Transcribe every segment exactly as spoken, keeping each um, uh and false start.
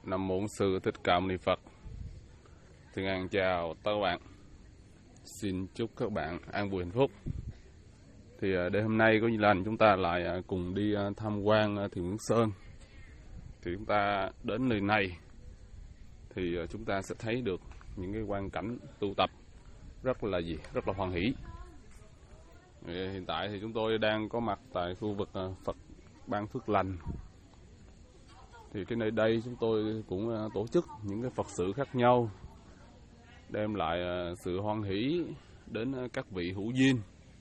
Nam mô Sư Thích Ca Mâu Ni Phật. Xin ăn chào tất cả các bạn. Xin chúc các bạn an vui hạnh phúc. Thì đêm hôm nay có như lành chúng ta lại cùng đi tham quan Thiền Quán Sơn. Thì chúng ta đến nơi này thì chúng ta sẽ thấy được những cái quang cảnh tu tập rất là gì, rất là hoan hỷ. Hiện tại thì chúng tôi đang có mặt tại khu vực Phật Ban Phước Lành. Thì cái nơi đây chúng tôi cũng tổ chức những cái Phật sự khác nhau, đem lại sự hoan hỷ đến các vị hữu duyên.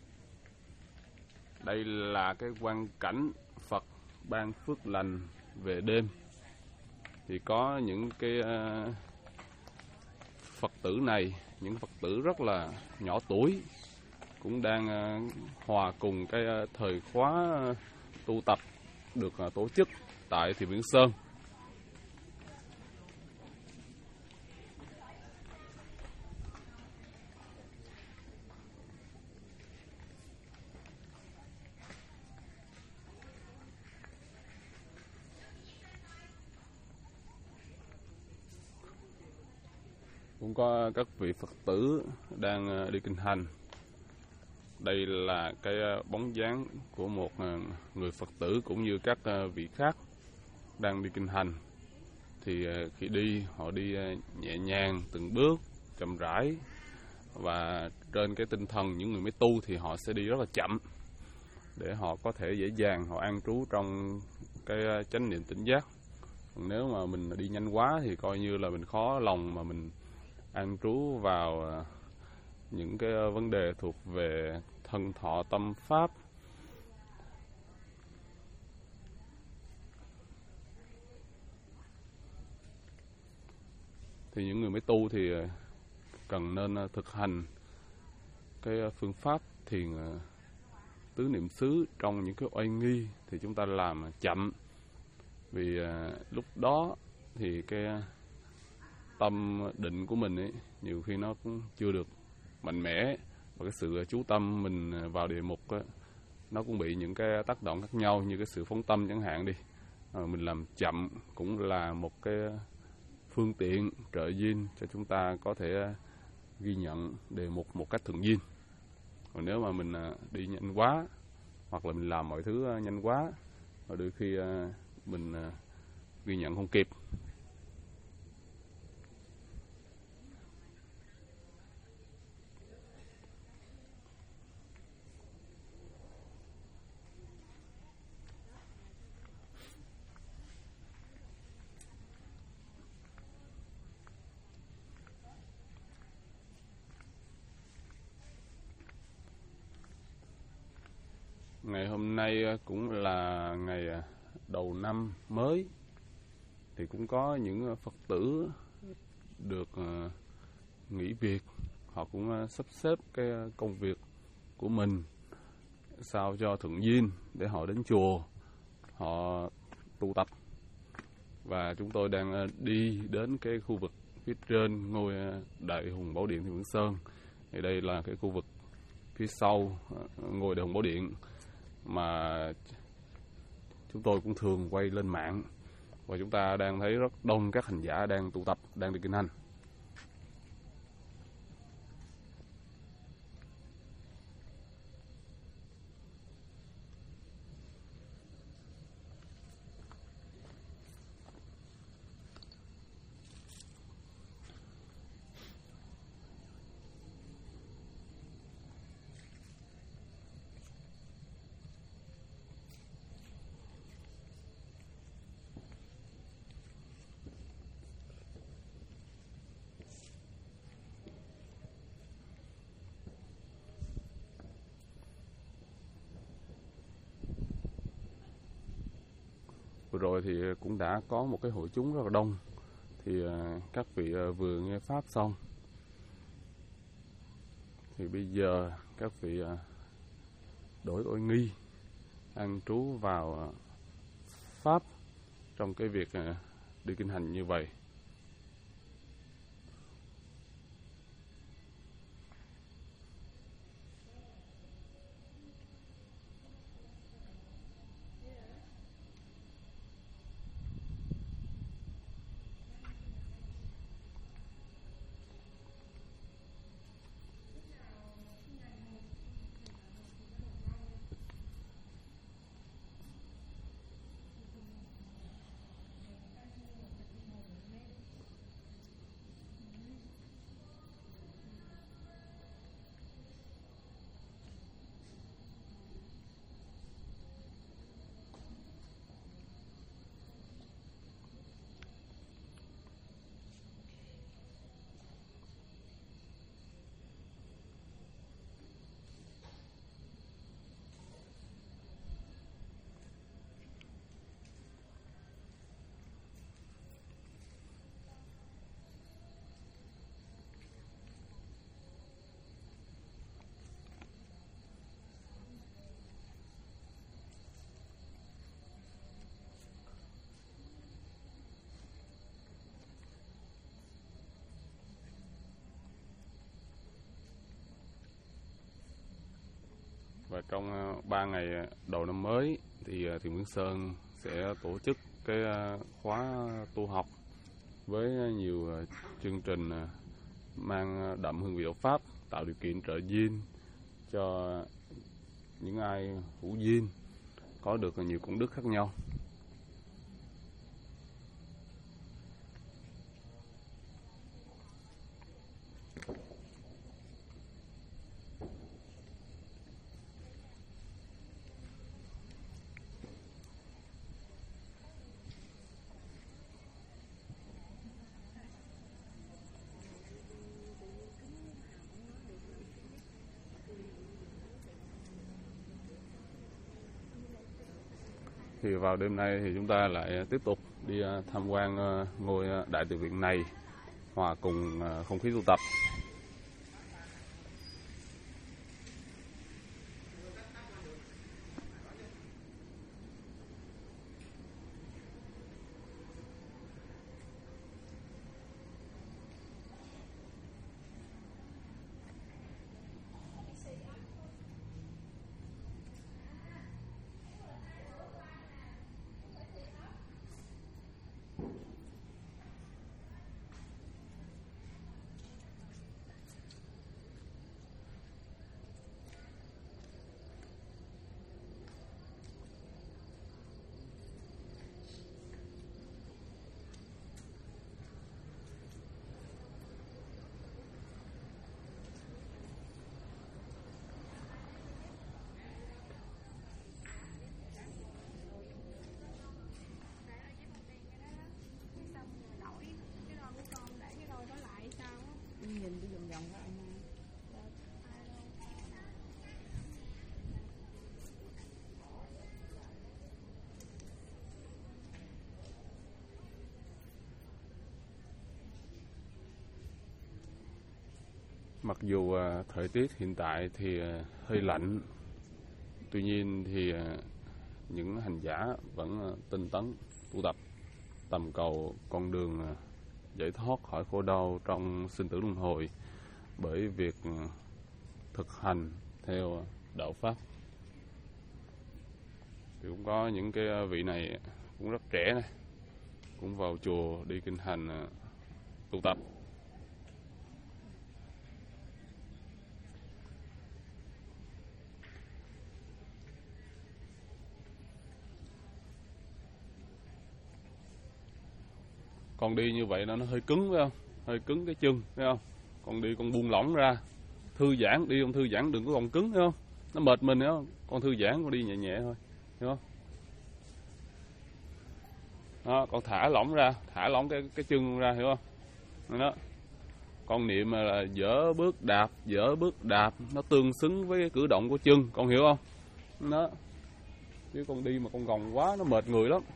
Đây là cái quang cảnh Phật Ban Phước Lành về đêm. Thì có những cái Phật tử này, những Phật tử rất là nhỏ tuổi, cũng đang hòa cùng cái thời khóa tu tập được tổ chức tại Thiền Quán Sơn. Cũng có các vị Phật tử đang đi kinh hành. Đây là cái bóng dáng của một người Phật tử cũng như các vị khác đang đi kinh hành. Thì khi đi, họ đi nhẹ nhàng, từng bước, chậm rãi. Và trên cái tinh thần những người mới tu thì họ sẽ đi rất là chậm, để họ có thể dễ dàng họ an trú trong cái chánh niệm tỉnh giác. Còn nếu mà mình đi nhanh quá thì coi như là mình khó lòng mà mình an trú vào những cái vấn đề thuộc về thân thọ tâm pháp. Thì những người mới tu thì cần nên thực hành cái phương pháp thiền tứ niệm xứ trong những cái oai nghi. Thì chúng ta làm chậm, vì lúc đó thì cái tâm định của mình ấy, nhiều khi nó cũng chưa được mạnh mẽ, và cái sự chú tâm mình vào đề mục ấy, nó cũng bị những cái tác động khác nhau, như cái sự phóng tâm chẳng hạn đi. À, mình làm chậm cũng là một cái phương tiện trợ duyên cho chúng ta có thể ghi nhận đề mục một cách thuận duyên. Còn nếu mà mình đi nhanh quá, hoặc là mình làm mọi thứ nhanh quá, và đôi khi mình ghi nhận không kịp. Ngày hôm nay cũng là ngày đầu năm mới, thì cũng có những Phật tử được nghỉ việc. Họ cũng sắp xếp cái công việc của mình sao cho thuận duyên để họ đến chùa, họ tu tập. Và chúng tôi đang đi đến cái khu vực phía trên ngôi Đại Hùng Bảo Điện Thiền Quán Sơn. Thì đây là cái khu vực phía sau ngôi Đại Hùng Bảo Điện mà chúng tôi cũng thường quay lên mạng, và chúng ta đang thấy rất đông các hành giả đang tụ tập, đang đi kinh hành. Vừa rồi thì cũng đã có một cái hội chúng rất là đông. Thì các vị vừa nghe pháp xong, thì bây giờ các vị đổi oai nghi, an trú vào pháp trong cái việc đi kinh hành như vậy. trong ba ngày đầu năm mới thì Thiền Quyến Sơn sẽ tổ chức cái khóa tu học với nhiều chương trình mang đậm hương vị đạo Pháp, tạo điều kiện trợ duyên cho những ai hữu duyên có được nhiều công đức khác nhau. Thì vào đêm nay thì chúng ta lại tiếp tục đi tham quan ngôi Đại Từ Viện này, hòa cùng không khí tu tập. Mặc dù thời tiết hiện tại thì hơi lạnh, tuy nhiên thì những hành giả vẫn tinh tấn tu tập, tầm cầu con đường giải thoát khỏi khổ đau trong sinh tử luân hồi bởi việc thực hành theo đạo Pháp. Thì cũng có những cái vị này cũng rất trẻ này, cũng vào chùa đi kinh hành tu tập. Con đi như vậy nó nó hơi cứng phải không? Hơi cứng cái chân phải không? Con đi con buông lỏng ra, thư giãn, đi con thư giãn, đừng có còn cứng phải không? Nó mệt mình phải không? Con thư giãn, con đi nhẹ nhẹ thôi, hiểu không? Đó, con thả lỏng ra, thả lỏng cái cái chân ra, hiểu không? Đó. Con niệm là dỡ bước đạp, dỡ bước đạp, nó tương xứng với cái cử động của chân, con hiểu không? Đó. Chứ con đi mà con gồng quá nó mệt người lắm.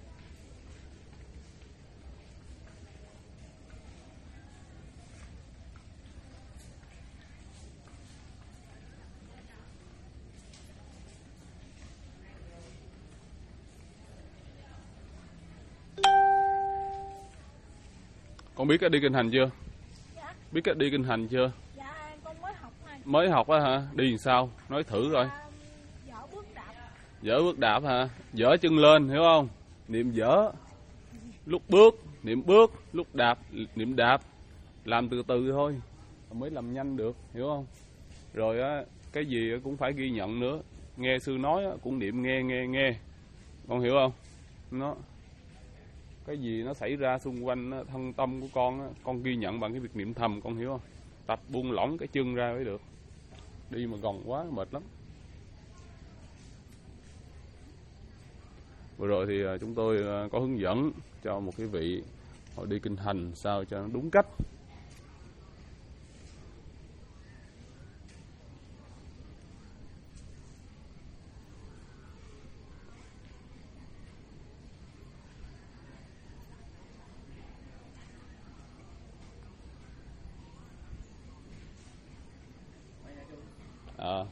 Con biết cách đi kinh hành chưa? Dạ. Biết cách đi kinh hành chưa? Dạ, con mới học thôi. Mới học á hả? Đi làm sao? Nói thử rồi. Dạ, dỡ bước đạp. Dỡ bước đạp hả? Dỡ chân lên, hiểu không? Niệm dỡ. Lúc bước, niệm bước. Lúc đạp, niệm đạp. Làm từ từ thôi, mới làm nhanh được, hiểu không? Rồi á, cái gì cũng phải ghi nhận nữa. Nghe sư nói cũng niệm nghe, nghe, nghe. Con hiểu không? Nó... Cái gì nó xảy ra xung quanh thân tâm của con, con ghi nhận bằng cái việc niệm thầm, con hiểu không? Tập buông lỏng cái chân ra mới được. Đi mà gồng quá mệt lắm. Vừa rồi thì chúng tôi có hướng dẫn cho một cái vị họ đi kinh hành sao cho nó đúng cách. À.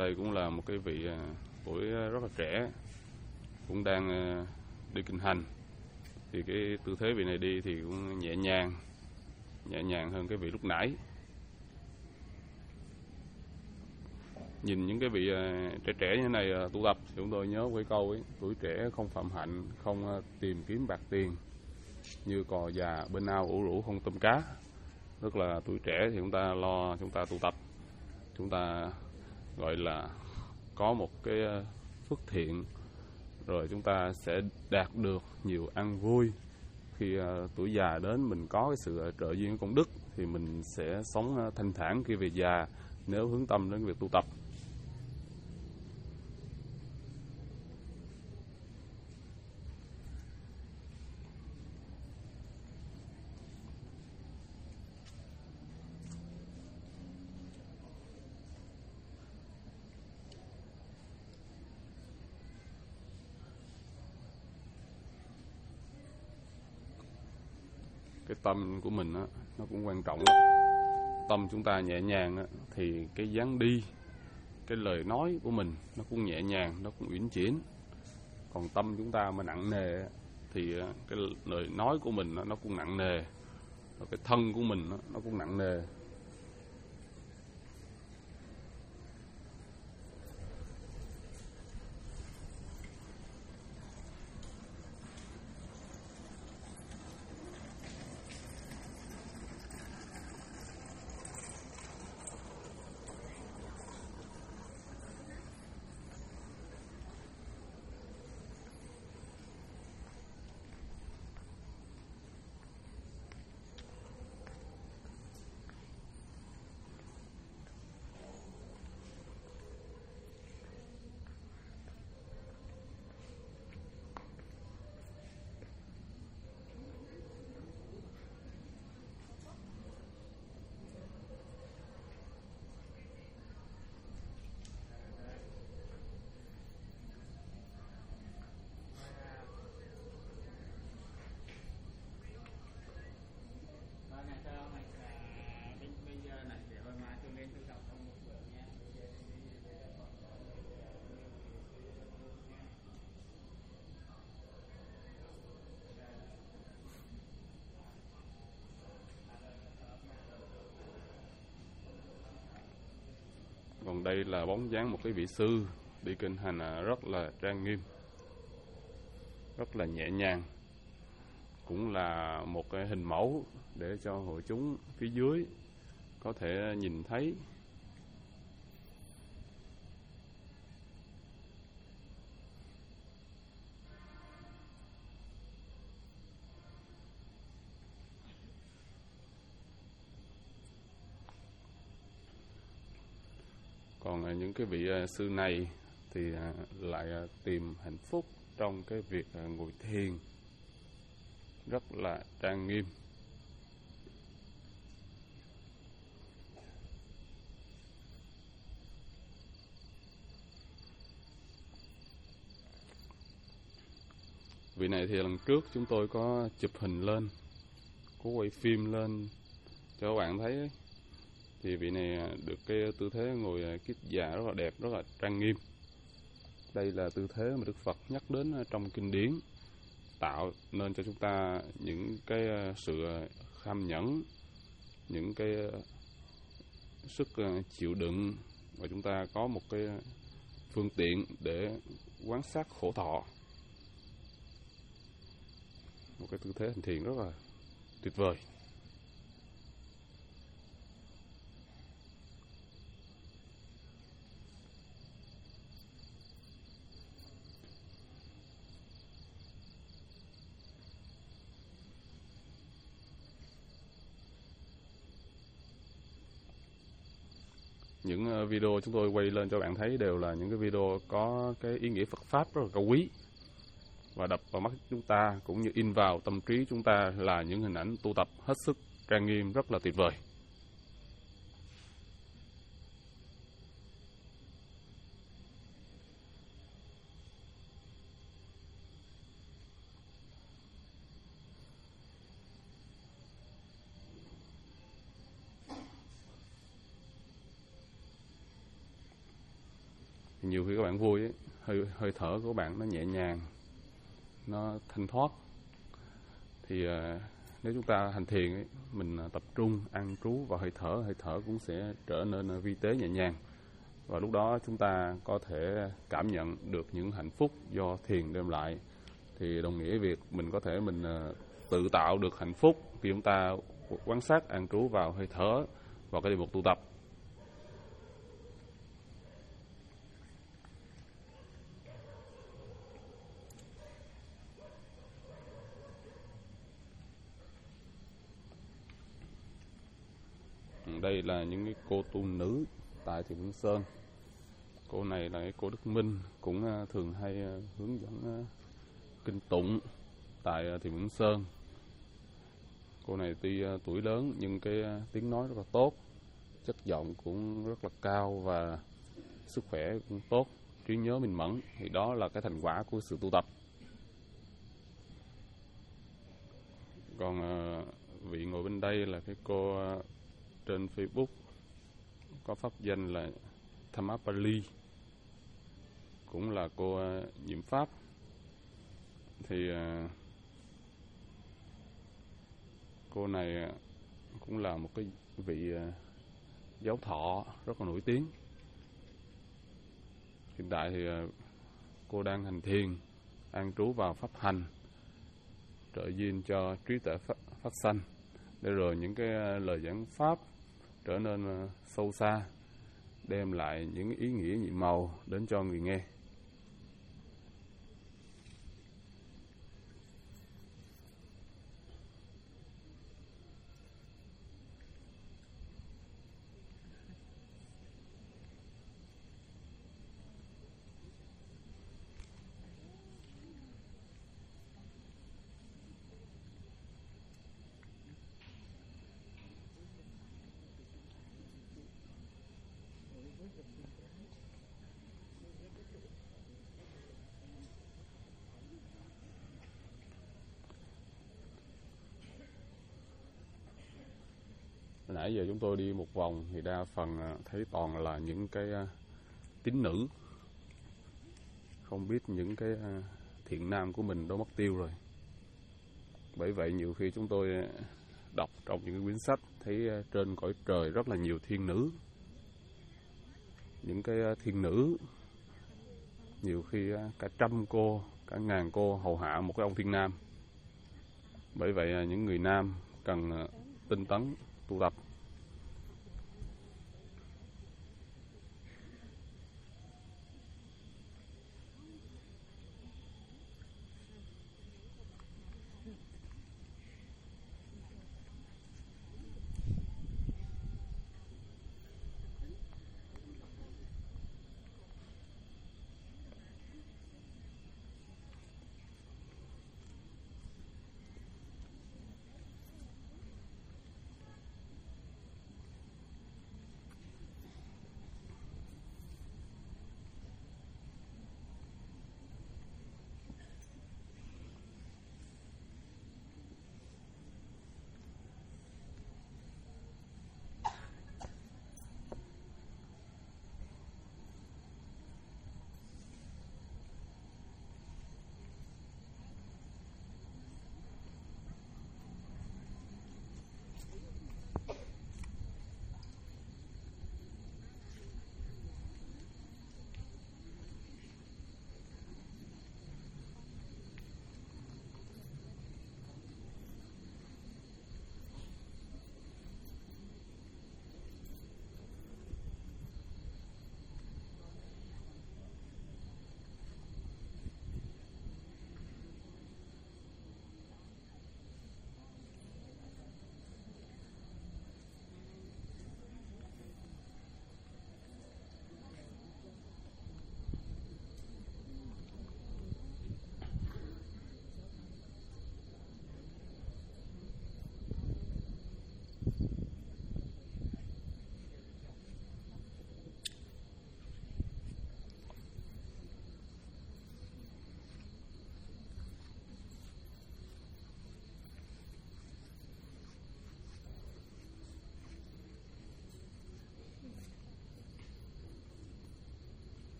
đây cũng là một cái vị tuổi rất là trẻ, cũng đang đi kinh hành. Thì cái tư thế vị này đi thì cũng nhẹ nhàng, nhẹ nhàng hơn cái vị lúc nãy. Nhìn những cái vị trẻ trẻ như thế này tụ tập thì chúng tôi nhớ cái câu ấy: tuổi trẻ không phạm hạnh, không tìm kiếm bạc tiền, như cò già bên ao ủ rũ không tôm cá. Tức là tuổi trẻ thì chúng ta lo chúng ta tụ tập, chúng ta gọi là có một cái phước thiện, rồi chúng ta sẽ đạt được nhiều an vui. Khi uh, tuổi già đến, mình có cái sự trợ duyên công đức thì mình sẽ sống uh, thanh thản khi về già, nếu hướng tâm đến việc tu tập. Cái tâm của mình á, nó cũng quan trọng lắm. Tâm chúng ta nhẹ nhàng á, thì cái dáng đi, cái lời nói của mình nó cũng nhẹ nhàng, nó cũng uyển chuyển. Còn tâm chúng ta mà nặng nề á, thì cái lời nói của mình nó cũng nặng nề, cái thân của mình nó cũng nặng nề. Còn đây là bóng dáng một cái vị sư đi kinh hành rất là trang nghiêm, rất là nhẹ nhàng, cũng là một cái hình mẫu để cho hội chúng phía dưới có thể nhìn thấy. Còn những cái vị sư này thì lại tìm hạnh phúc trong cái việc ngồi thiền, rất là trang nghiêm. Vị này thì lần trước chúng tôi có chụp hình lên, có quay phim lên cho các bạn thấy ấy. Thì vị này được cái tư thế ngồi kiết già rất là đẹp, rất là trang nghiêm. Đây là tư thế mà Đức Phật nhắc đến trong kinh điển, tạo nên cho chúng ta những cái sự kham nhẫn, những cái sức chịu đựng, và chúng ta có một cái phương tiện để quan sát khổ thọ. Một cái tư thế hành thiền rất là tuyệt vời. Những video chúng tôi quay lên cho bạn thấy đều là những cái video có cái ý nghĩa Phật Pháp rất là cao quý, và đập vào mắt chúng ta cũng như in vào tâm trí chúng ta là những hình ảnh tu tập hết sức trang nghiêm, rất là tuyệt vời. nhiều khi các bạn vui ấy, hơi hơi thở của các bạn nó nhẹ nhàng, nó thanh thoát. Thì uh, nếu chúng ta hành thiền ấy, mình uh, tập trung an trú vào hơi thở, hơi thở cũng sẽ trở nên uh, vi tế nhẹ nhàng. Và lúc đó chúng ta có thể cảm nhận được những hạnh phúc do thiền đem lại. Thì đồng nghĩa việc mình có thể mình uh, tự tạo được hạnh phúc khi chúng ta quan sát an trú vào hơi thở, vào cái đề mục tu tập. Đây là những cái cô tu nữ tại Thiền Vĩnh Sơn. Cô này là cái cô Đức Minh, cũng thường hay hướng dẫn kinh tụng tại Thiền Vĩnh Sơn. Cô này tuy tuổi lớn nhưng cái tiếng nói rất là tốt, chất giọng cũng rất là cao và sức khỏe cũng tốt, trí nhớ minh mẫn. Thì đó là cái thành quả của sự tu tập. Còn vị ngồi bên đây là cái cô trên Facebook có pháp danh là Thamapali, cũng là cô nhiễm pháp. Thì cô này cũng là một cái vị giáo thọ rất là nổi tiếng. Hiện tại thì cô đang hành thiền, an trú vào pháp hành, trợ duyên cho trí tuệ phát, phát sanh, để rồi những cái lời giảng pháp trở nên sâu xa, đem lại những ý nghĩa nhiệm màu đến cho người nghe. Nãy giờ chúng tôi đi một vòng thì đa phần thấy toàn là những cái tín nữ. Không biết những cái thiện nam của mình đâu mất tiêu rồi. Bởi vậy nhiều khi chúng tôi đọc trong những quyển sách thấy trên cõi trời rất là nhiều thiên nữ. Những cái thiên nữ nhiều khi cả trăm cô, cả ngàn cô hầu hạ một cái ông thiên nam. Bởi vậy những người nam cần tinh tấn tu tập.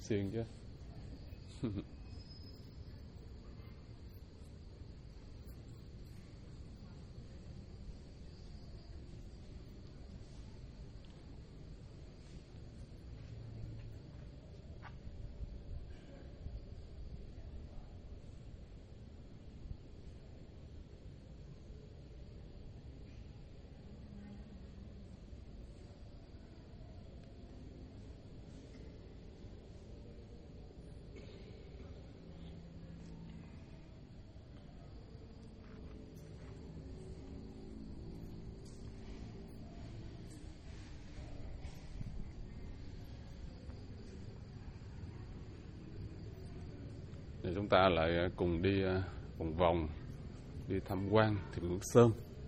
Xiên chứ. Thì chúng ta lại cùng đi vòng vòng, đi tham quan Thiền Quang Sơn.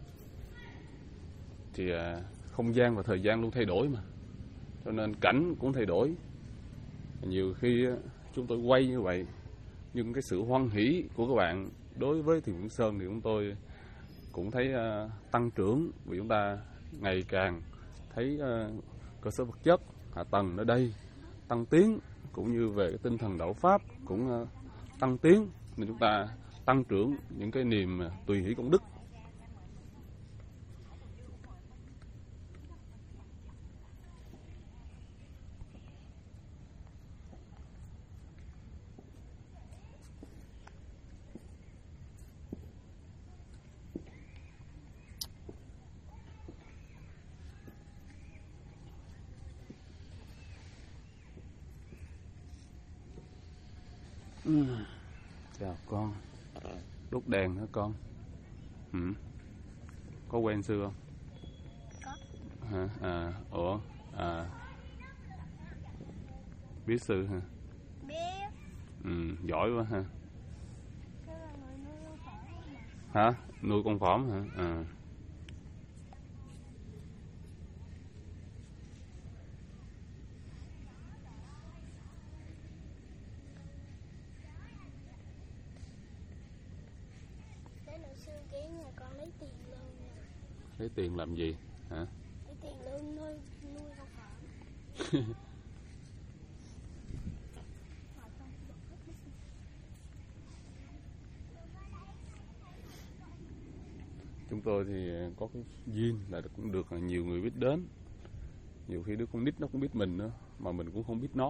Thì không gian và thời gian luôn thay đổi mà, cho nên cảnh cũng thay đổi. Nhiều khi chúng tôi quay như vậy, nhưng cái sự hoan hỷ của các bạn đối với Thiền Quang Sơn thì chúng tôi cũng thấy tăng trưởng, vì chúng ta ngày càng thấy cơ sở vật chất, hạ tầng ở đây tăng tiến, cũng như về cái tinh thần đạo pháp cũng tăng tiến, nên chúng ta tăng trưởng những cái niềm tùy hỷ công đức. Ừ. Chào con. Đốt đèn hả con? Ừ. Có quen xưa không? Có. Hả? À, ủa? À. Biết sư hả? Biết. Ừ, giỏi quá ha. Cái là người nuôi con phỏng mà. Hả? Nuôi con phỏng hả? À. Lấy tiền làm gì hả? Lấy tiền lương nuôi nuôi con phỏng. Chúng tôi thì có cái duyên là cũng được nhiều người biết đến. Nhiều khi đứa con nít nó cũng biết mình nữa, mà mình cũng không biết nó.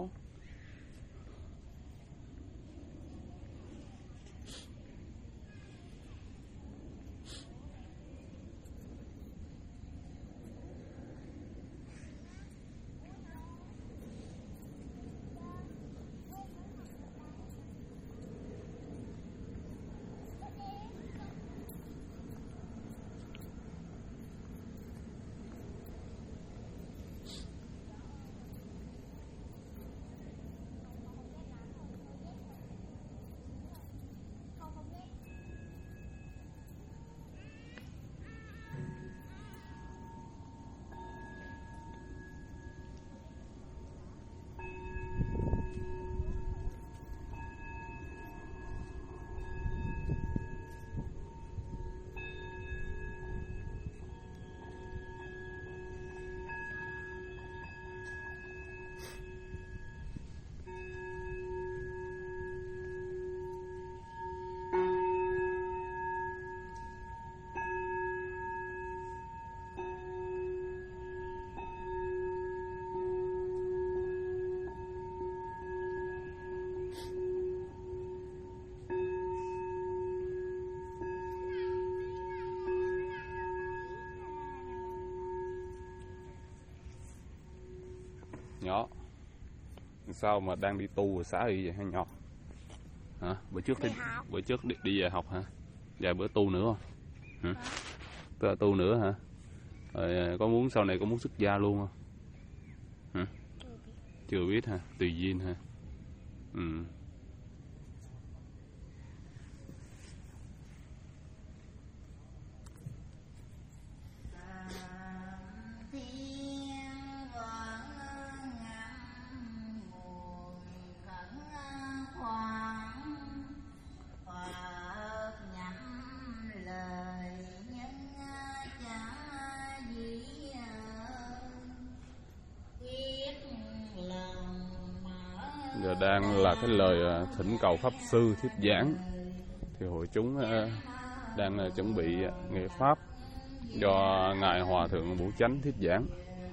Nhỏ sao mà đang đi tu rồi xả y vậy hả nhỏ? Hả? Bữa trước thì, bữa trước đi, đi về học hả? Vài bữa tu nữa không? Hả? Tức là tu nữa hả? Rồi có muốn sau này có muốn xuất gia luôn không? Hả? Chưa biết hả? Tùy duyên hả? Ừ. Giờ đang là cái lời thỉnh cầu pháp sư thuyết giảng, thì hội chúng đang chuẩn bị nghe pháp do ngài Hòa thượng Vũ Chánh thuyết giảng.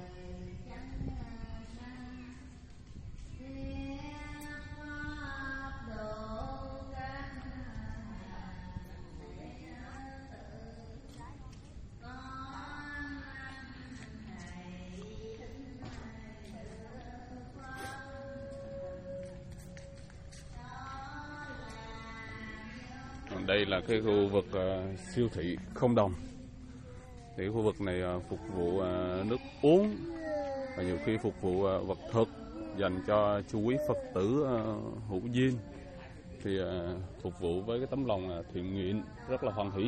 Đây là cái khu vực uh, siêu thị không đồng. Thì khu vực này uh, phục vụ uh, nước uống và nhiều khi phục vụ uh, vật thực dành cho chú quý Phật tử uh, hữu duyên. Thì uh, phục vụ với cái tấm lòng uh, thiện nguyện rất là hoan hỷ.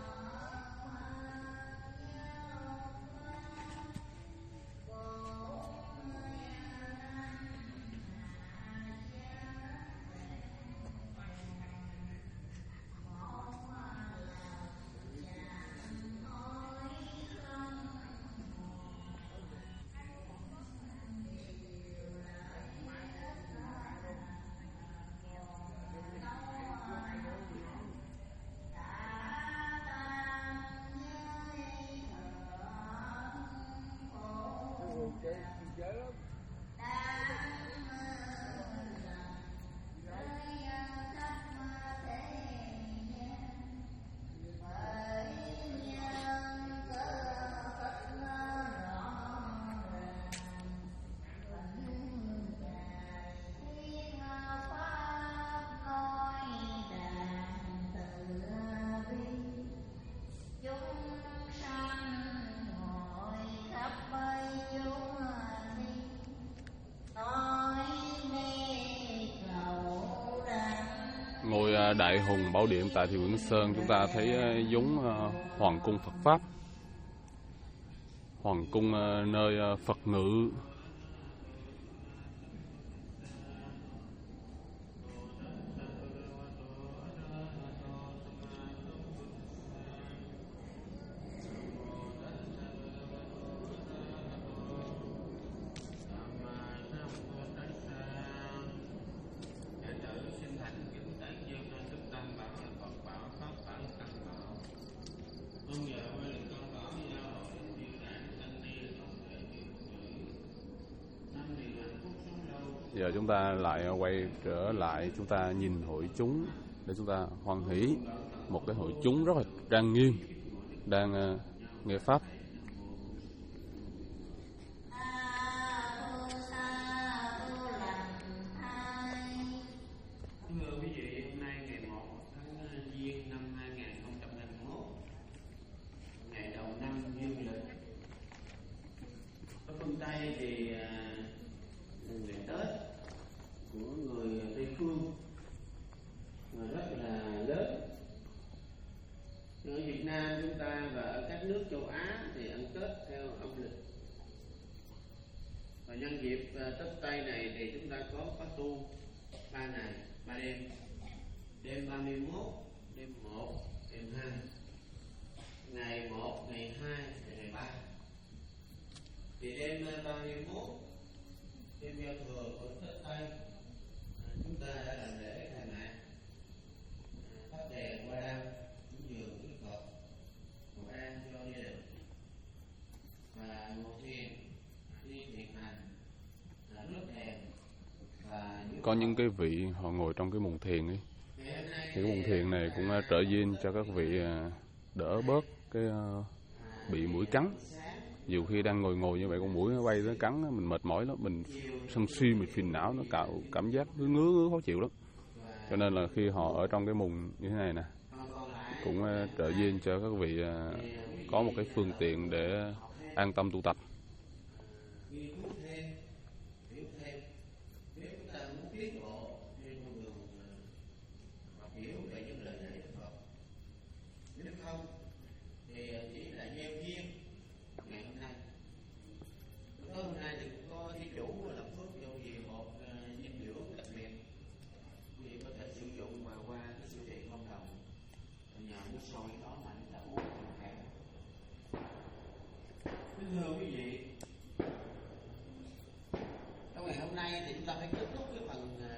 Ngôi Đại Hùng Bảo Điện tại Thị Quyển Sơn, chúng ta thấy giống hoàng cung Phật Pháp, hoàng cung nơi Phật ngự. Giờ chúng ta lại quay trở lại, chúng ta nhìn hội chúng để chúng ta hoan hỷ. Một cái hội chúng rất là trang nghiêm đang uh, nghe pháp. Nhân dịp Tết Tây này thì chúng ta có khóa tu ba ngày ba đêm, đêm ba mươi mốt, đêm một, đêm hai, ngày một, ngày hai, ngày ba. Thì đêm ba mươi mốt, đêm giao thừa của Tết Tây, chúng ta đã làm lễ khai mạc thắp đèn hoa đăng cúng dường Đức Phật, cầu an cho gia đình và ngồi thiền đi thiền hành. Có những cái vị họ ngồi trong cái mùng thiền ấy, thì cái mùng thiền này cũng trợ duyên cho các vị đỡ bớt cái bị muỗi cắn. Nhiều khi đang ngồi ngồi như vậy con muỗi nó bay nó cắn mình mệt mỏi lắm, mình sân si, mình phiền não, nó cạo cảm giác ngứa ngứa khó chịu lắm. Cho nên là khi họ ở trong cái mùng như thế này nè, cũng trợ duyên cho các vị có một cái phương tiện để an tâm tu tập. Thưa quý vị, trong ngày hôm nay thì chúng ta phải kết thúc cái phần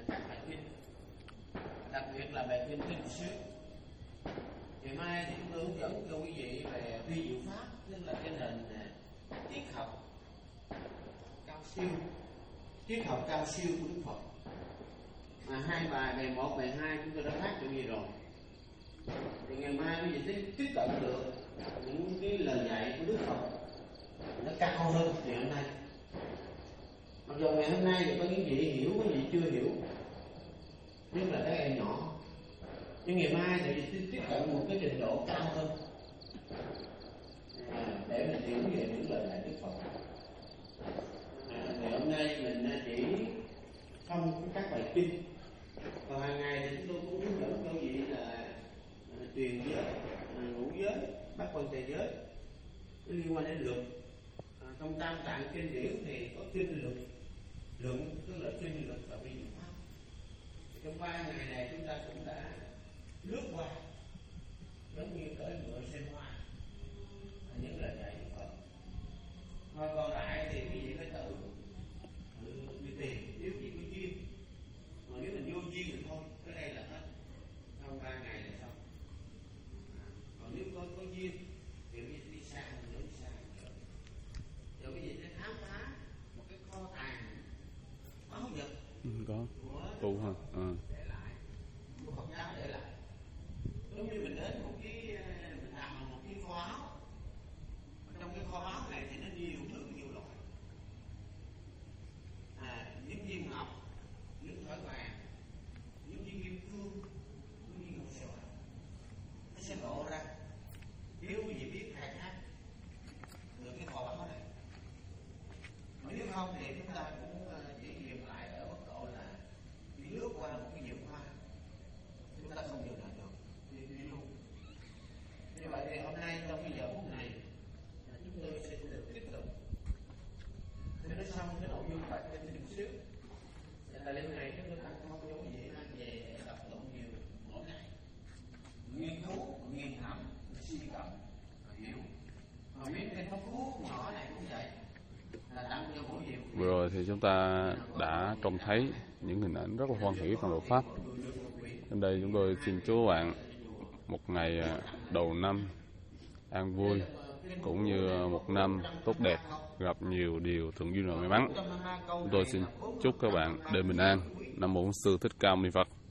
là bài kinh tinh xuyến. Ngày mai thì chúng tôi hướng dẫn cho quý vị về vi diệu pháp, tức là cái nền triết học cao siêu, triết học cao siêu của Đức Phật. Mà hai bài bài một, bài hai chúng tôi đã phát cho gì rồi. Thì ngày mai quý vị tiếp tiếp cận được những cái lời dạy của Đức Phật nó cao hơn ngày hôm nay. Mặc dù ngày hôm nay thì có những vị hiểu, có những vị chưa hiểu, nhất là các em nhỏ. Nhưng ngày mai thì tiếp cận một cái trình độ cao hơn à, để mình hiểu về những lời dạy Đức Phật. À, ngày hôm nay mình chỉ không các bài kinh, còn hàng ngày thì chúng tôi cũng hướng dẫn cho vị là à, truyền giới, à, ngũ giới, bát quan tề giới liên quan đến luật. À, trong Tam Tạng kinh điển thì có kinh luật, luận tức là kinh luật và vi diệu pháp. Trong ba ngày này chúng ta cũng đã lướt qua giống như cởi ngựa xem hoa những lời dạy của Phật. Mà còn lại thì quý vị phải tự tự đi tìm, nếu gì có duyên. Mà nếu mình vô duyên thì thôi, cái đây là hết, trong ba ngày là xong. À, còn nếu có có duyên thì quý vị đi xa, mình đi xa rồi quý vị sẽ khám phá một cái kho tàng báu vật. Ừ, có tu ha. Ừ. Phật giáo để lại. Giống như mình đến một cái mình làm một cái kho báu, trong cái kho báu này thì nó nhiều thứ nhiều loại. À, những viên ngọc, những thỏi vàng, những viên kim cương, những viên ngọc sẹo, nó sẽ lộ ra. Nếu quý vị biết khai thác được cái kho báu này, mà nếu không thì chúng ta cũng chỉ dừng lại ở mức độ là đi lướt qua một cái vườn hoa, chúng ta không dừng lại được, đi, đi luôn. Như vậy thì hôm nay trong cái giờ phút này chúng tôi sẽ được tiếp tục. Thế nó xong cái nội dung bài kinh một xíu. Tại đêm này chúng tôi đã không cho quý vị mang về đọc tụng nhiều mỗi ngày, nghiên cứu, nghiên thẩm, suy gẫm, hiểu. Mà miếng cái phong phú nhỏ này cũng vậy. Vừa rồi thì chúng ta đã trông thấy những hình ảnh rất là hoan hỷ trong đạo Pháp. Đến đây chúng tôi xin chúc bạn một ngày đầu năm an vui, cũng như một năm tốt đẹp, gặp nhiều điều thuận duyên và may mắn. Chúng tôi xin chúc các bạn đêm bình an. Nam mô Sư Thích Ca Mâu Ni Phật.